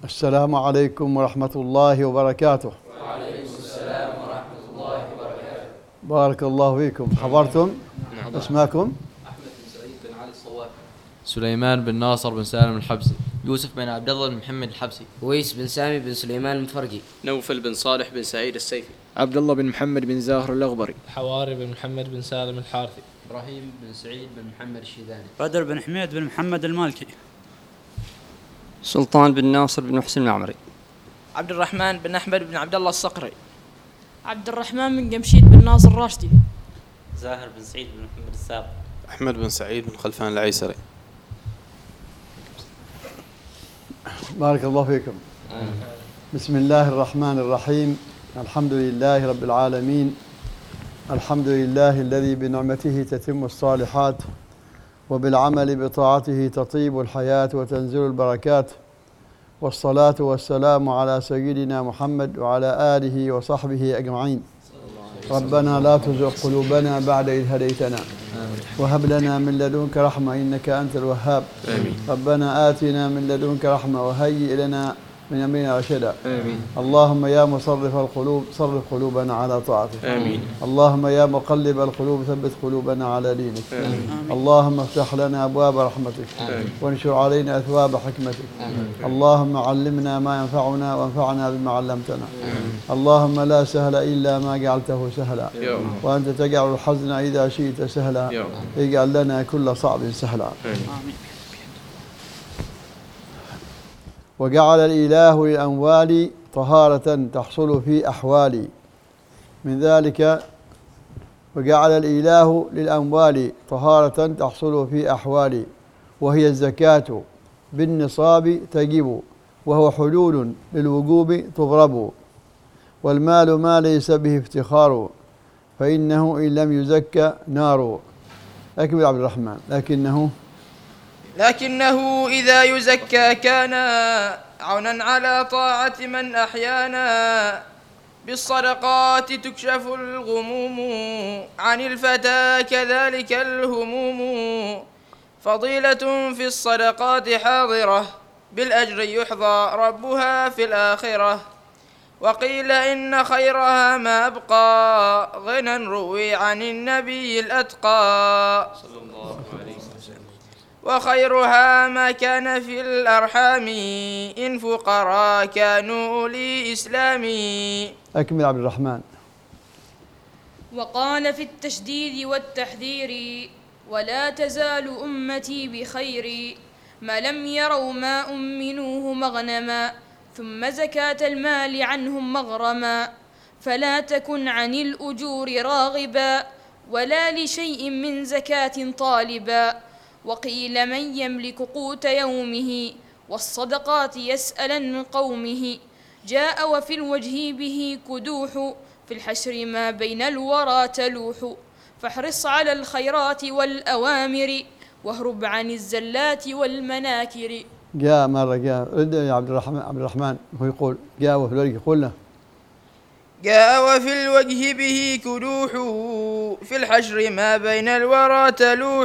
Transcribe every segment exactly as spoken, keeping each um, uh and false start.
السلام عليكم ورحمة الله وبركاته. وعليكم السلام ورحمة الله وبركاته. بارك الله فيكم. حضرتم؟ نعم. اسماكم؟ أحمد بن سعيد بن علي الصوافي. سليمان بن ناصر بن سالم الحبسي. يوسف بن عبد الله بن محمد الحبسي. ويس بن سامي بن سليمان المفرقي. نوفل بن صالح بن سعيد السيفي. عبد الله بن محمد بن زاهر الأغبري. حواري بن محمد بن سالم الحارثي. إبراهيم بن سعيد بن محمد الشيباني. بدر بن حميد بن محمد المالكي. سلطان بن ناصر بن محسن المعمري. عبد الرحمن بن أحمد بن عبد الله الصقري. عبد الرحمن بن جمشيد بن ناصر الراشدي. زاهر بن سعيد بن محمد السابق. أحمد بن سعيد بن خلفان العيسري. بارك الله فيكم. بسم الله الرحمن الرحيم. الحمد لله رب العالمين. الحمد لله الذي بنعمته تتم الصالحات وبالعمل بطاعته تطيب الحياة وتنزل البركات، والصلاة والسلام على سيدنا محمد وعلى آله وصحبه أجمعين. ربنا لا تزغ قلوبنا بعد إذ هديتنا وهب لنا من لدنك رحمة إنك أنت الوهاب. آمين. ربنا آتنا من لدنك رحمة وهيئ لنا من أمرنا رشدا. آمين. اللهم يا مصرف القلوب صرف قلوبنا على طاعتك. آمين. اللهم يا مقلب القلوب ثبت قلوبنا على دينك. آمين. اللهم افتح لنا أبواب رحمتك. آمين. وانشر علينا أثواب حكمتك. آمين. اللهم علمنا ما ينفعنا وانفعنا بما علمتنا. آمين. اللهم لا سهل إلا ما جعلته سهلا، وأنت تجعل الحزن إذا شئت سهلا، اجعل لنا كل صعب سهلا. آمين. وجعل الإله للأموال طهارة تحصل في أحوال من ذلك. وجعل الإله للأموال طهارة تحصل في أحوال، وهي الزكاة بالنصاب تجب، وهو حلول للوجوب تضرب، والمال ما ليس به افتخار، فإنه إن لم يزكى نار. أكمل عبد الرحمن. لكنه لكنه إذا يزكى كان عونا على طاعة من أحيانا، بالصدقات تكشف الغموم عن الفتى كذلك الهموم، فضيلة في الصدقات حاضرة بالأجر يحظى ربها في الآخرة. وقيل إن خيرها ما أبقى غنى روي عن النبي الأتقى صلى الله عليه وسلم. وخيرها ما كان في الأرحام إن فقراء كانوا لإسلام. أكمل عبد الرحمن. وقال في التشديد والتحذير ولا تزال أمتي بخير ما لم يروا ما أمنوه مغنما ثم زكاة المال عنهم مغرما، فلا تكن عن الأجور راغبا ولا لشيء من زكاة طالبا. وقيل من يملك قوت يومه والصدقات يسألا من قومه، جاء وفي الوجه به كدوح في الحشر ما بين الورى تلوح، فاحرص على الخيرات والأوامر واهرب عن الزلات والمناكر. جاء مرة جاء رد يا عبد الرحمن. عبد الرحمن هو يقول جاء وفي الوجه يقول له جاء وفي الوجه به كدوح في الحشر ما بين الورى تلوح.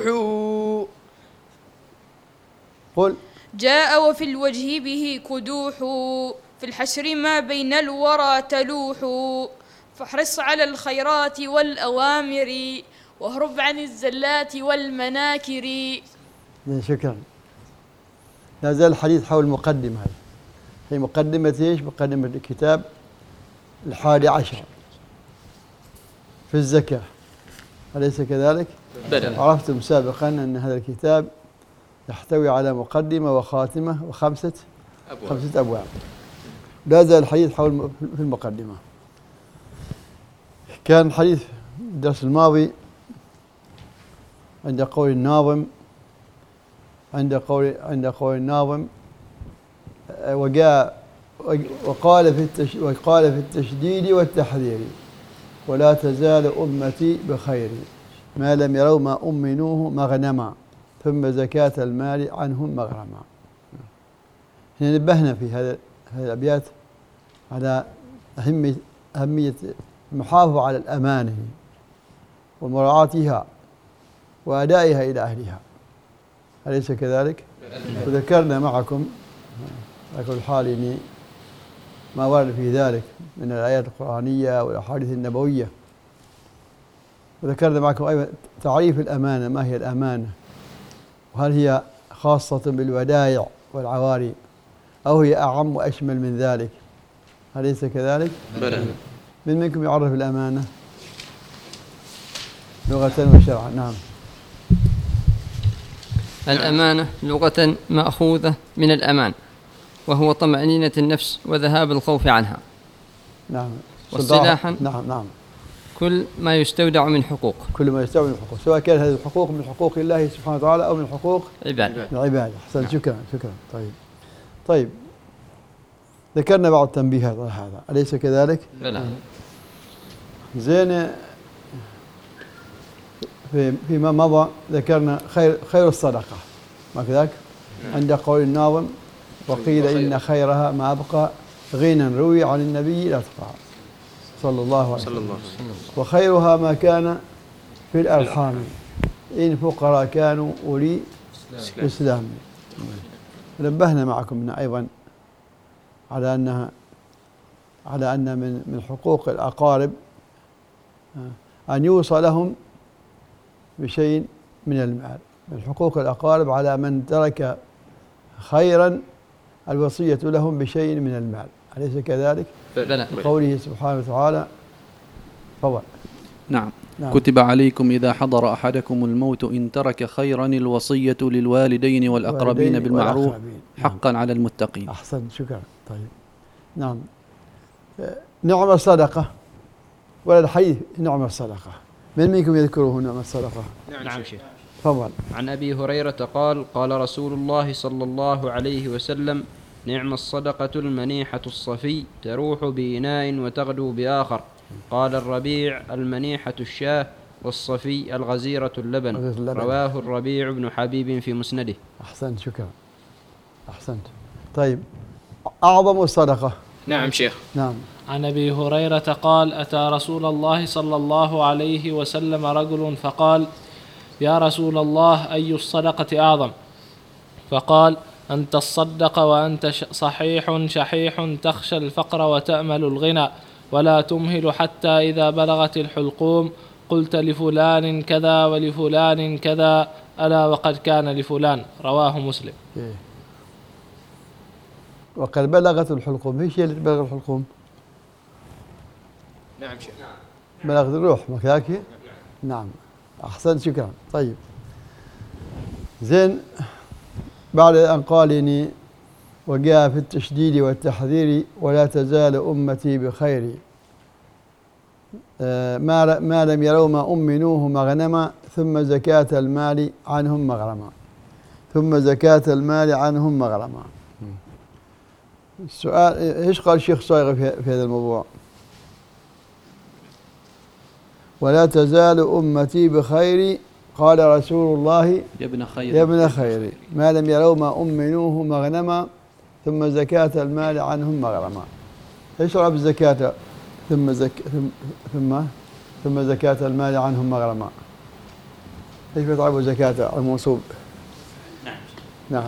قل جاء وفي الوجه به كدوح في الحشر ما بين الورى تلوح، فاحرص على الخيرات والأوامر واهرب عن الزلات والمناكر. شكرا. لا زال الحديث حول المقدمة. هذه هي مقدمة ايش؟ مقدمة الكتاب الحادي عشر في الزكاة، أليس كذلك؟ بلى. عرفتم سابقا أن هذا الكتاب يحتوي على مقدمة وخاتمة وخمسة أبواب. خمسة أبواب. لا زال الحديث حول في المقدمة. كان الحديث الدرس الماضي عند قول الناظم عند قول عند قول الناظم وجاء وقال في التش وقال في التشديد والتحذير ولا تزال أمتي بخير ما لم يروا ما أمنوه مغنما ثم زكاة المال عنهم مغرما. هنا نبهنا في هذا هذه الأبيات على أهمية أهمية المحافظة على الأمانة ومراعاتها وأدائها إلى أهلها، أليس كذلك؟ وذكرنا معكم على كل حال يعني ما ورد في ذلك من الآيات القرآنية والأحاديث النبوية. وذكرنا معكم أيضا تعريف الأمانة، ما هي الأمانة؟ وهل هي خاصة بالودائع والعواري أو هي أعم وأشمل من ذلك؟ أليس كذلك؟ بلى. من منكم يعرف الأمانة لغة وشرعا؟ نعم. الأمانة لغة مأخوذة من الأمان، وهو طمأنينة النفس وذهاب الخوف عنها. نعم. واصطلاحا نعم نعم كل ما يستودع من حقوق كل ما يستودع من حقوق، سواء كان هذه الحقوق من حقوق الله سبحانه وتعالى أو من حقوق عباد العباد. أحسن. شكرا شكرا. طيب طيب ذكرنا بعض التنبيهات على هذا، أليس كذلك؟ بلى. زين. في فيما مضى ذكرنا خير خير الصدقة، ما كذاك؟ عند قول الناظم وقيل إن خيرها ما أبقى غنى روي عن النبي لا تقع صلى الله عليه وسلم. وخيرها ما كان في الأرحام إن فقراء كانوا أولي إسلام. نبهنا معكم أيضا على أنها على أن من من حقوق الأقارب أن يوصى لهم بشيء من المال. من حقوق الأقارب على من ترك خيرا الوصية لهم بشيء من المال، أليس كذلك؟ بلى. قوله سبحانه وتعالى فضل. نعم. نعم. كتب عليكم إذا حضر أحدكم الموت إن ترك خيرا الوصية للوالدين والأقربين بالمعروف حقا نعم. على المتقين. أحسن. شكرا. طيب نعم. نعم الصدقة ولا الحديث نعم الصدقة، من منكم يذكره نعم الصدقة؟ نعم شيخ. تفضل. عن أبي هريرة قال قال رسول الله صلى الله عليه وسلم نعم الصدقة المنيحة الصفي تروح بإناء وتغدو بآخر. قال الربيع المنيحة الشاه والصفي الغزيرة اللبن. رواه الربيع بن حبيب في مسنده. أحسنت. شكرا. أحسنت. طيب أعظم الصدقة. نعم شيخ. نعم. عن أبي هريرة قال أتى رسول الله صلى الله عليه وسلم رجل فقال يا رسول الله أي الصدقة أعظم؟ فقال أن تصدق وأنت صحيح شحيح تخشى الفقر وتأمل الغنى ولا تمهل حتى إذا بلغت الحلقوم قلت لفلان كذا ولفلان كذا ألا وقد كان لفلان. رواه مسلم. وقد بلغت الحلقوم، ايش هي اللي بلغ الحلقوم؟ نعم شيخ. بلغت الروح، ما كذاك؟ نعم. أحسن. شكرا. طيب زين. بعد أن قال إني وجاء في التشديد والتحذير ولا تزال أمتي بخير آه ما ما لم يروا ما أمنوه مغنما ثم زكاة المال عنهم مغرما ثم زكاة المال عنهم مغرما. السؤال ايش قال الشيخ صايغ في, في هذا الموضوع؟ ولا تزال أمتي بخير قال رسول الله يا ابن خير يا ابن خير ما لم يروا ما أمنوه مغنما ثم زكاة المال عنهم مغرما. ايش رأى بالزكاة ثم زك ثم ثم زكاة المال عنهم مغرما؟ ايش بيطلبوا زكاة الموصول؟ نعم. نعم.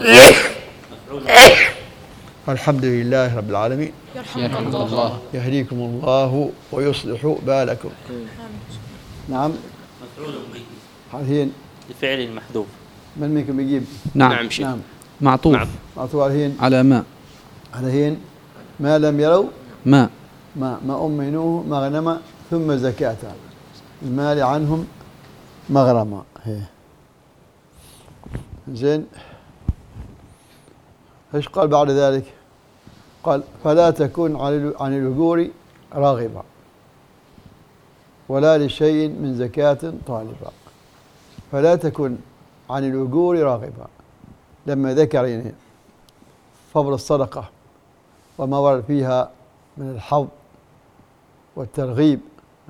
الحمد لله رب العالمين. يرحمكم الله. يهديكم الله ويصلح بالكم. نعم. مفعول به. الحين الفعل المحذوف. من منكم يجيب؟ نعم. نعم شيخ. نعم. معطوف. معطوف الحين على ما على هين ما لم يروا ما ما ما أمنوه مغنما ثم زكاة المال عنهم مغرما. هي زين. ايش قال بعد ذلك؟ قال فلا تكن عن الأجور راغبا ولا لشيء من زكاة طالبا. فلا تكن عن الأجور راغبا، لما ذكر يعني فضل الصدقة وما ورد فيها من الحظ والترغيب،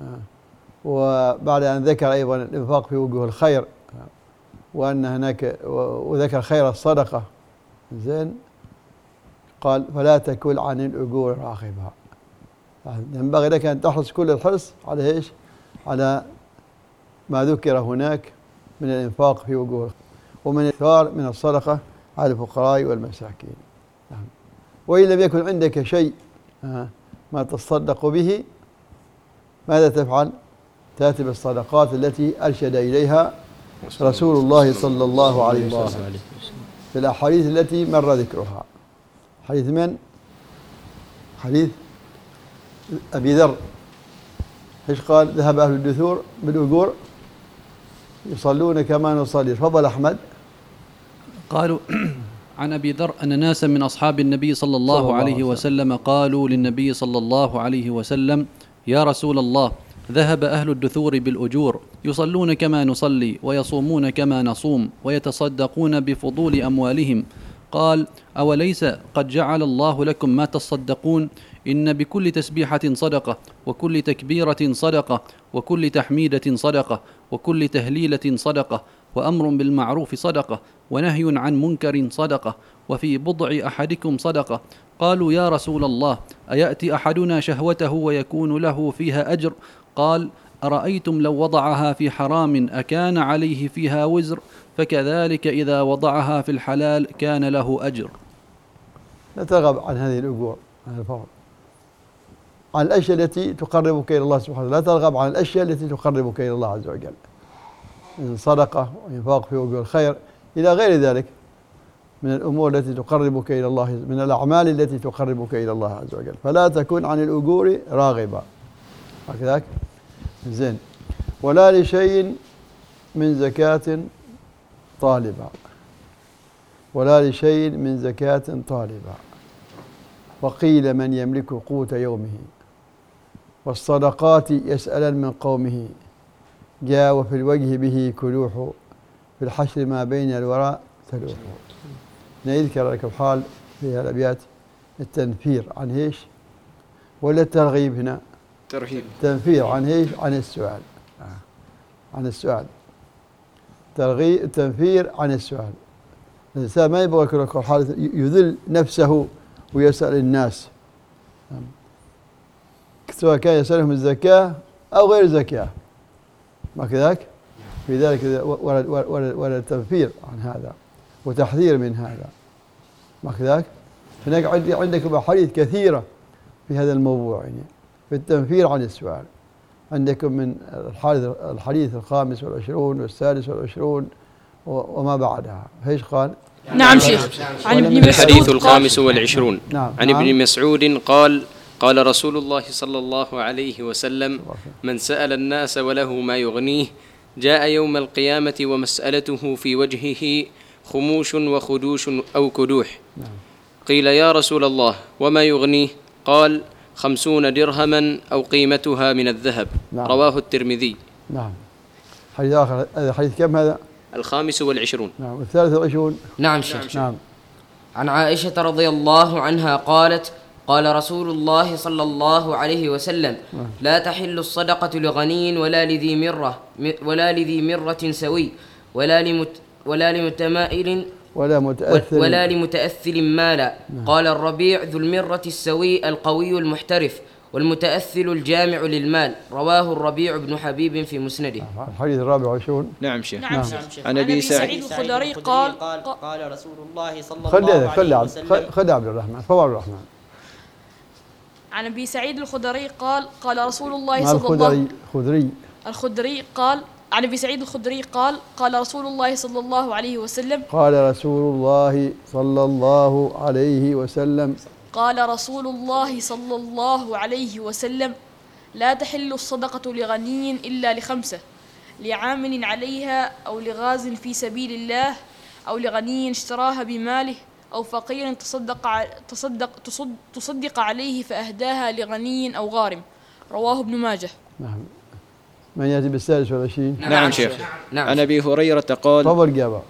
وبعد أن ذكر أيضا الإنفاق في وجوه الخير وأن هناك وذكر خير الصدقة، زين قال فلا تكن عن الأجور راغبا. ينبغي لك أن تحرص كل الحرص على إيش؟ على ما ذكر هناك من الإنفاق في وجوه ومن الإثار من الصدقة على الفقراء والمساكين. نعم. وإن لم يكن عندك شيء ما تصدق به ماذا تفعل؟ تأتي بالصدقات التي أرشد إليها رسول الله صلى الله عليه وسلم في الأحاديث التي مر ذكرها. حديث من؟ حديث أبي ذر، إيش قال؟ ذهب أهل الدثور بالأجور يصلون كما نصلي. تفضل أحمد. قالوا عن أبي ذر أن ناسا من أصحاب النبي صلى الله, صلى الله عليه وسلم قالوا للنبي صلى الله عليه وسلم: يا رسول الله، ذهب أهل الدثور بالأجور يصلون كما نصلي ويصومون كما نصوم ويتصدقون بفضول أموالهم. قال: أوليس قد جعل الله لكم ما تصدقون؟ إن بكل تسبيحة صدقة، وكل تكبيرة صدقة، وكل تحميدة صدقة، وكل تهليلة صدقة، وأمر بالمعروف صدقة، ونهي عن منكر صدقة، وفي بضع أحدكم صدقة. قالوا: يا رسول الله، أيأتي أحدنا شهوته ويكون له فيها أجر؟ قال: أرأيتم لو وضعها في حرام أكان عليه فيها وزر؟ فكذلك إذا وضعها في الحلال كان له أجر. لا ترغب عن هذه الأجور، عن الفضل، عن الأشياء التي تقربك إلى الله سبحانه وتعالى. لا ترغب عن الأشياء التي تقربك إلى الله عز وجل من صدقة وإنفاق في وجوه الخير إلى غير ذلك من الأمور التي تقربك إلى الله، من الأعمال التي تقربك إلى الله عز وجل. فلا تكن عن الأجور راغبا، هكذاك زين. ولا لشيء من زكاة طالبا، ولا لشيء من زكاة طالبا. وقيل: من يملك قوت يومه والصدقات يسألن من قومه، جاء وفي الوجه به كلوح، في الحشر ما بين الوراء تلوح. نذكر لك الحال في الأبيات التنفير عن ايش؟ ولا الترغيب هنا؟ ترهيب. تنفير عن ايش؟ عن السؤال. عن السؤال. ترغيب، تنفير عن السؤال. الإنسان ما يبغى يكون حالة يذل نفسه ويسأل الناس، سواء كان يسألهم الزكاة أو غير زكاة، ما كذاك؟ في ذلك ولا التنفير عن هذا وتحذير من هذا، ما كذاك؟ هناك عندكم أحاديث كثيرة في هذا الموضوع، يعني في التنفير عن السؤال. عندكم من الحديث الخامس والعشرون والسادس والعشرون وما بعدها. ايش قال؟ نعم شيخ. عن ابن مسعود الحديث الخامس والعشرون. نعم. عن ابن مسعود قال: قال رسول الله صلى الله عليه وسلم: من سأل الناس وله ما يغنيه جاء يوم القيامة ومسألته في وجهه خموش وخدوش أو كدوح. قيل: يا رسول الله، وما يغنيه؟ قال: خمسون درهما أو قيمتها من الذهب. نعم. رواه الترمذي. نعم. حديث آخر، هذا حديث كم هذا؟ الخامس والعشرون. نعم. والثالث والعشرون. نعم شيخ. نعم. عن عائشة رضي الله عنها قالت: قال رسول الله صلى الله عليه وسلم: لا تحل الصدقة لغني ولا لذي مرة ولا لذي مرة سوي ولا لمت ولا لمتمائل ولا متأثل ولا لمتأثل مالا. قال الربيع: ذو المرة السوي القوي المحترف، والمتأثل الجامع للمال. رواه الربيع بن حبيب في مسنده. الحديث الرابع والعشرون. نعم شيخ. نعم شيخ. عن أبي سعيد الخدري قال: قال رسول الله صلى الله عليه خلي وسلم. خد عبد الرحمن، فضل عبد الرحمن. عن أبي سعيد الخدري قال: قال رسول الله صلى الله عليه وسلم. الخدري الخدري قال: عن أبي سعيد الخدري قال: قال رسول الله صلى الله عليه وسلم. قال رسول الله صلى الله عليه وسلم. قال رسول الله صلى الله عليه وسلم: لا تحل الصدقة لغني إلا لخمسة: لعامل عليها، أو لغاز في سبيل الله، أو لغني اشتراها بماله، أو فقير تصدق تصدق تصدق عليه فأهداها لغني أو غارم. رواه ابن ماجه. نعم. من يأتي بالسادس والعشرين؟ نعم, نعم شيخ. نعم. عن أبي هريرة قال: تفضل جابر.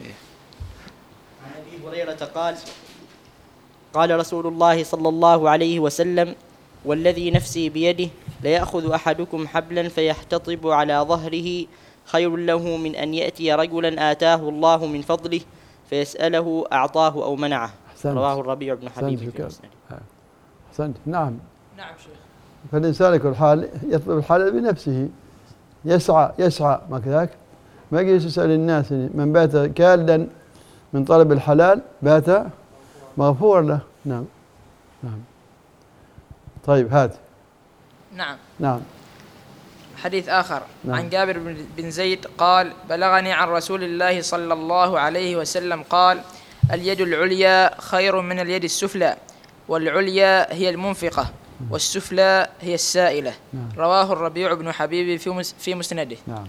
عن أبي هريرة قال: قال رسول الله صلى الله عليه وسلم: والذي نفسي بيده ليأخذ أحدكم حبلا فيحتطب علىظهره خير له من أن يأتي رجلا آتاه الله من فضله فيسأله أعطاه أو منعه. رواه الربيع بن حبيب في مسنده. أحسنت. نعم. نعم شيخ. فالإنسان يكون حال يطلب الحلال بنفسه، يسعى يسعى ما كذاك، ما يجلس يسأل الناس. من بات كالا من طلب الحلال بات مغفور له. نعم. نعم. طيب هات. نعم. نعم. حديث آخر نعم. عن جابر بن- بن زيد قال بلغني عن رسول الله صلى الله عليه وسلم قال اليد العليا خير من اليد السفلى والعليا هي المنفقة والسفلى هي السائلة. نعم. رواه الربيع بن حبيب في مس- في مسنده. نعم.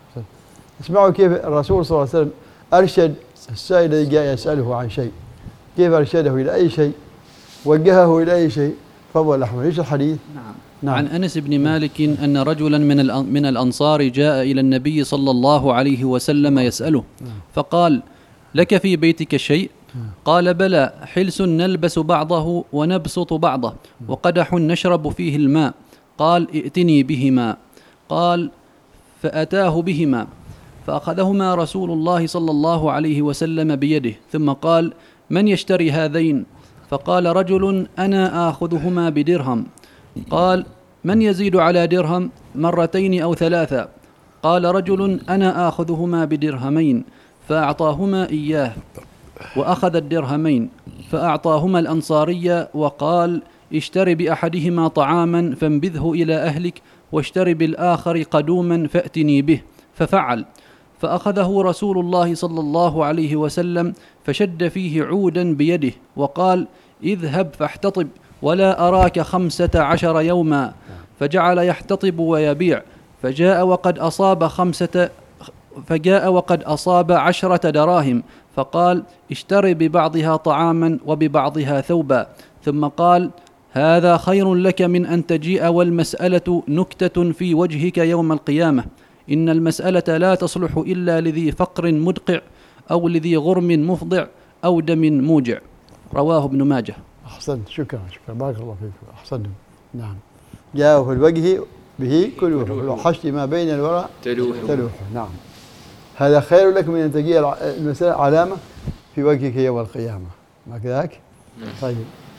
اسمعوا كيف الرسول صلى الله عليه وسلم أرشد السائل الذي جاء يسأله عن شيء، كيف أرشده إلى أي شيء، وجهه إلى أي شيء. تفضل أحمد، إيش الحديث؟ نعم. نعم. عن أنس بن مالك أن رجلا من الأن- من الأنصار جاء إلى النبي صلى الله عليه وسلم يسأله، فقال: لك في بيتك شيء؟ قال: بلى، حلس نلبس بعضه ونبسط بعضه، وقدح نشرب فيه الماء. قال: ائتني بهما. قال: فأتاه بهما، فأخذهما رسول الله صلى الله عليه وسلم بيده، ثم قال: من يشتري هذين؟ فقال رجل: أنا آخذهما بدرهم. قال: من يزيد على درهم؟ مرتين أو ثلاثة. قال رجل: أنا آخذهما بدرهمين. فأعطاهما إياه، وأخذ الدرهمين، فأعطاهما الأنصاري وقال: اشتر بأحدهما طعاما فانبذه إلى أهلك، واشتر بالآخر قدوما فأتني به. ففعل، فأخذه رسول الله صلى الله عليه وسلم فشد فيه عودا بيده وقال: اذهب فاحتطب، ولا أراك خمسة عشر يوما. فجعل يحتطب ويبيع، فجاء وقد أصاب خمسة فجاء وقد أصاب عشرة دراهم، فقال: اشتر ببعضها طعاما وببعضها ثوبا. ثم قال: هذا خير لك من أن تجيء والمسألة نكتة في وجهك يوم القيامة. إن المسألة لا تصلح إلا لذي فقر مدقع، أو لذي غرم مفضع، أو دم موجع. رواه ابن ماجه. أحسنت، شكرا شكرا، بارك الله فيكم، أحسنتم. نعم. جاء في الوجه به كلوه، وحشت ما بين الورى تلوح. تلوح. نعم. هذا خير لك من أن تجي المسألة علامة في وجهك يوم القيامة، ما كذاك؟ طيب.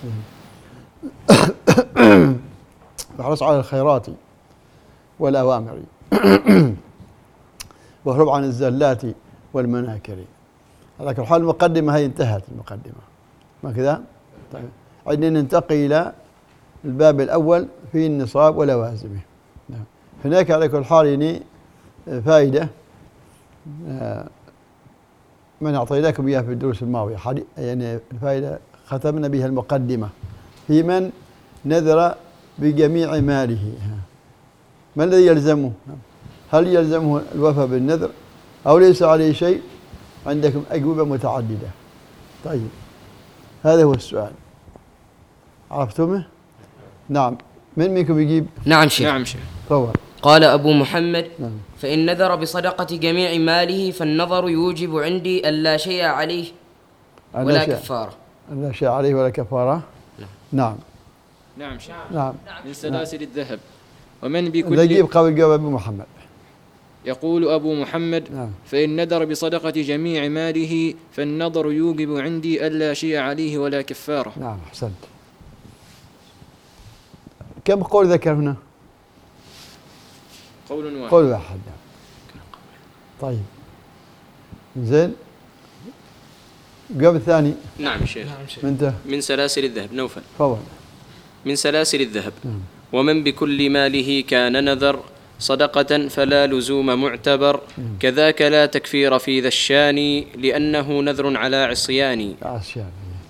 فاحرص على الخيرات والأوامر واهرب عن الزلات والمناكر. على كل حال المقدمة هي انتهت المقدمة، ما كذا؟ طيب. عندنا ننتقل إلى الباب الأول في النصاب ولوازمه. هناك على كل حال يعني فائدة من أعطيناكم إياها في الدروس الماضية، يعني الفائدة ختمنا بها المقدمة في من نذر بجميع ماله، ما الذي يلزمه؟ هل يلزمه الوفاء بالنذر أو ليس عليه شيء؟ عندكم أجوبة متعددة. طيب، هذا هو السؤال، عرفتمه؟ نعم. من منكم يجيب؟ نعم شيخ. نعم شيخ. طبعا. قال أبو محمد: نعم. فإن نذر بصدقة جميع ماله فالنظر يوجب عندي ألا شيء عليه ولا كفارة. لا شيء عليه ولا كفارة. نعم. نعم شيخ. نعم. من سلاسل الذهب. ومن بكل نجيب قبل جواب أبو محمد. يقول أبو محمد: نعم. فإن نذر بصدقة جميع ماله فالنظر يوجب عندي ألا شيء عليه ولا كفارة. نعم، أحسنت. كم قول ذكر هنا؟ قول واحد. قول واحد. طيب، زين. الجواب الثاني. نعم شيخ. من من سلاسل الذهب. نوفل. تفضل. من سلاسل الذهب. نعم. ومن بكل ماله كان نذر صدقة فلا لزوم معتبر، كذاك لا تكفير في ذا الشان، لأنه نذر على عصيان. عصيان.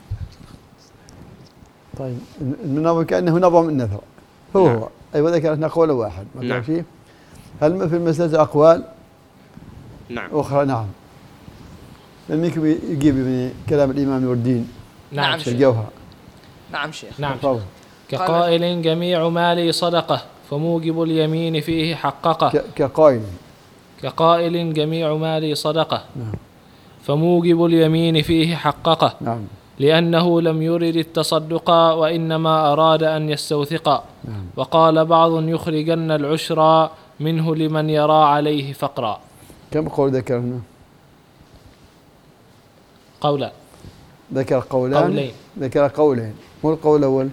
طيب، النظر كأنه نظم النذر هو نعم. هو. أيوة، ذكرنا قول واحد، ما نعم. فيه. هل في المسألة أقوال نعم. أخرى؟ نعم. من منكم يجيب من كلام الإمام نور الدين؟ نعم شيخ. الجوهر. نعم شيخ. نعم. تفضل. كقائل: جميع مالي صدقة فموجب اليمين فيه حققه. كقائل. كقائل: جميع مالي صدقة. نعم. فموجب اليمين فيه حققه. نعم. لأنه لم يرد التصدق وإنما أراد أن يستوثق. نعم. وقال بعض: يخرجن العشر منه لمن يرى عليه فقرا. كم قول ذكر هنا؟ قولا. ذكر قولان. قولين. ذكر قولين. مو القول الأول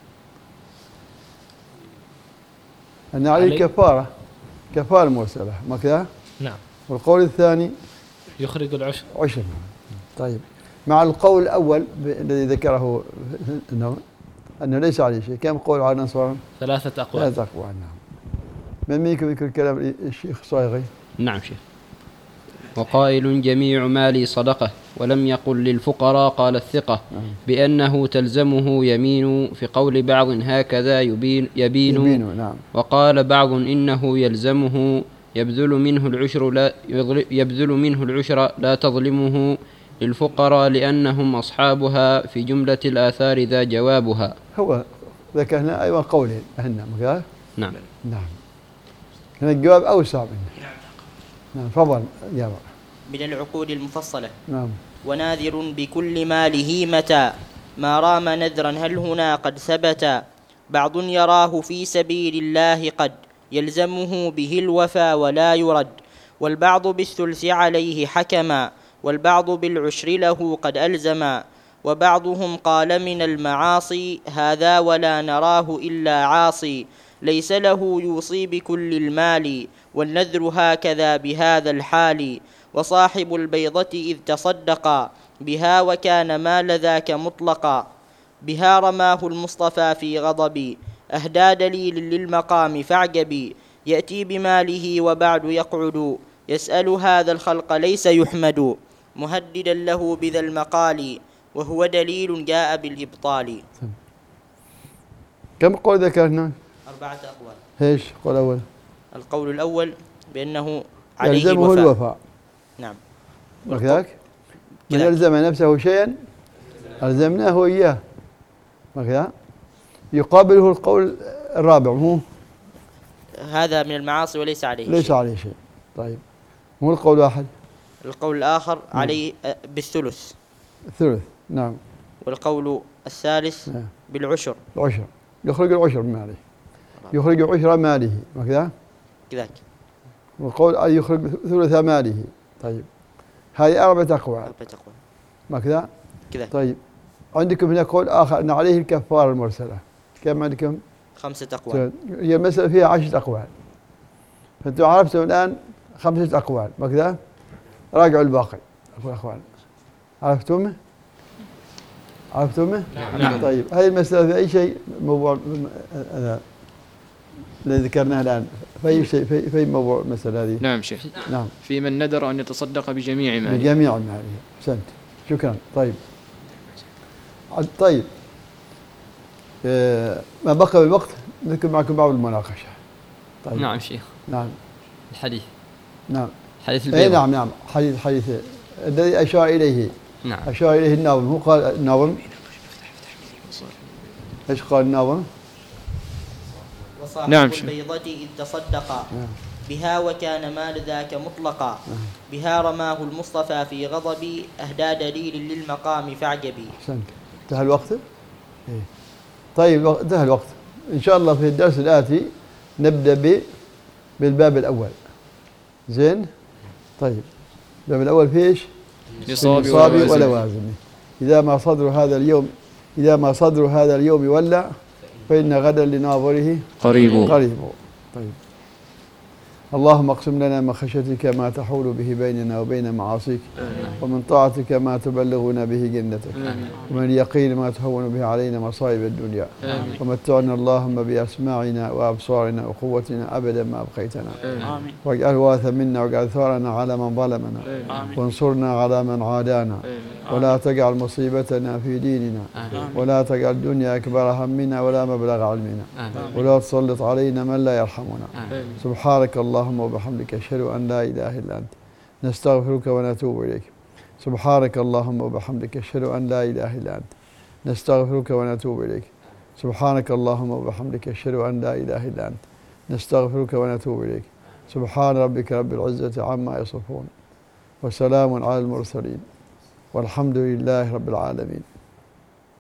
أن عليه علي. كفارة، كفارة مرسلة، ما كذا؟ نعم. والقول الثاني يخرج العشر. عشر. طيب، مع القول الأول الذي ذكره النووي أنه ليس عليه شيء. كم قول على الأنصار؟ ثلاثة أقوال. ثلاثة أقوال نعم. من منكم يذكر كلام الشيخ صايغي؟ نعم شيخ. وقائل جميع مالي صدقة ولم يقل للفقراء قال الثقة بأنه تلزمه يمين في قول بعض هكذا يبين, يبين, يبين نعم. وقال بعض إنه يلزمه يبذل منه العشر لا, يبذل منه العشر لا تظلمه للفقراء لأنهم أصحابها في جملة الآثار ذا جوابها. هو ذكرنا أيضا قولين أهنا مكان. نعم نعم. كان الجواب أوسع منه. نعم فضل يا رب. من العقود المفصلة. نعم. وناذر بكل ماله متى ما رام نذرا هل هنا قد ثبت بعض يراه في سبيل الله قد يلزمه به الوفى ولا يرد والبعض بالثلث عليه حكما والبعض بالعشر له قد ألزما وبعضهم قال من المعاصي هذا ولا نراه إلا عاصي ليس له يوصي بكل المال والنذر هكذا بهذا الحال وصاحب البيضة إذ تصدقا بها وكان مال ذاك مطلقا بها رماه المصطفى في غضب أهدى دليل للمقام فاعجبي يأتي بماله وبعد يقعد يسأل هذا الخلق ليس يحمد مهددا له بذا المقال وهو دليل جاء بالإبطال. كم قول ذكرنا؟ أربعة أقوال. ايش قول أول؟ القول الأول بأنه عليه يلزمه الوفاء. الوفاء. نعم. وكذلك من يلزم نفسه شيئا ألزمناه إياه. وكذا يقابله القول الرابع هو هذا من المعاصي وليس عليه ليس شيء. عليه شيء. طيب مو القول واحد؟ القول الآخر عليه بالثلث. الثلث نعم. والقول الثالث نعم. بالعشر. العشر يخرج العشر من ماله يخرج عشر ماله وكذا كذلك. والقول أن يخرج ثلث ماله. طيب هذه أربعة أقوال. أربعة أقوال. ما كذا؟ كذا. طيب عندكم هنا قول آخر أن عليه الكفارة المرسلة. كم عندكم؟ خمسة أقوال. هي المسألة فيها عشرة أقوال. فأنتم عرفتم الآن خمسة أقوال ما كذا؟ راجعوا الباقي أقوال. عرفتم؟ عرفتم؟ نعم. طيب هذه المسألة في أي شيء موضوع هذا الذي ذكرناه الآن في أي شيء في, في موضوع المسألة هذه؟ نعم شيخ. نعم. في من نذر أن يتصدق بجميع ماله. بجميع ماله. أحسنت. شكرا. طيب. طيب. آه ما بقى بالوقت نذكر معكم بعض المناقشة. طيب. نعم شيخ. نعم. الحديث. نعم. حديث البيضة. اي نعم نعم حديث حديث الذي أشار إليه. نعم. أشار إليه الناظم. هو قال الناظم ايش قال الناظم؟ وصاحب نعم. البيضة إذ تصدقا نعم. بها وكان مال ذاك مطلقا بها رماه المصطفى في غضب أهدى دليل للمقام فاعجبي. أحسنت. انتهى الوقت؟ إيه. طيب انتهى الوقت. إن شاء الله في الدرس الآتي نبدأ ب بالباب الأول. زين؟ طيب الباب الأول في ايش؟ نصابي ولوازمه. إذا ما صدر هذا اليوم إذا ما صدر هذا اليوم ولى فإن غدا لناظره قريب. قريب. طيب اللهم اقسم لنا من خشيتك ما تحول به بيننا وبين معاصيك ومن طاعتك ما تبلغنا به جنتك ومن اليقين ما تهون به علينا مصائب الدنيا ومتعنا اللهم بأسماعنا وأبصارنا وقوتنا أبدا ما أبقيتنا واجعل وارثا منا واجعل ثارنا على من ظلمنا وانصرنا على من عادانا ولا تجعل مصيبتنا في ديننا ولا تجعل الدنيا أكبر همنا ولا مبلغ علمنا ولا تسلط علينا من لا يرحمنا. سبحانك اللهم وبحمدك أشهد أن لا إله إلا أنت نستغفرك ونتوب إليك. سبحانك اللهم وبحمدك أشهد أن لا إله إلا أنت نستغفرك ونتوب إليك. سبحانك اللهم وبحمدك أشهد أن لا إله إلا أنت نستغفرك ونتوب إليك. سبحان ربك رب العزة عما يصفون وسلام على المرسلين والحمد لله رب العالمين.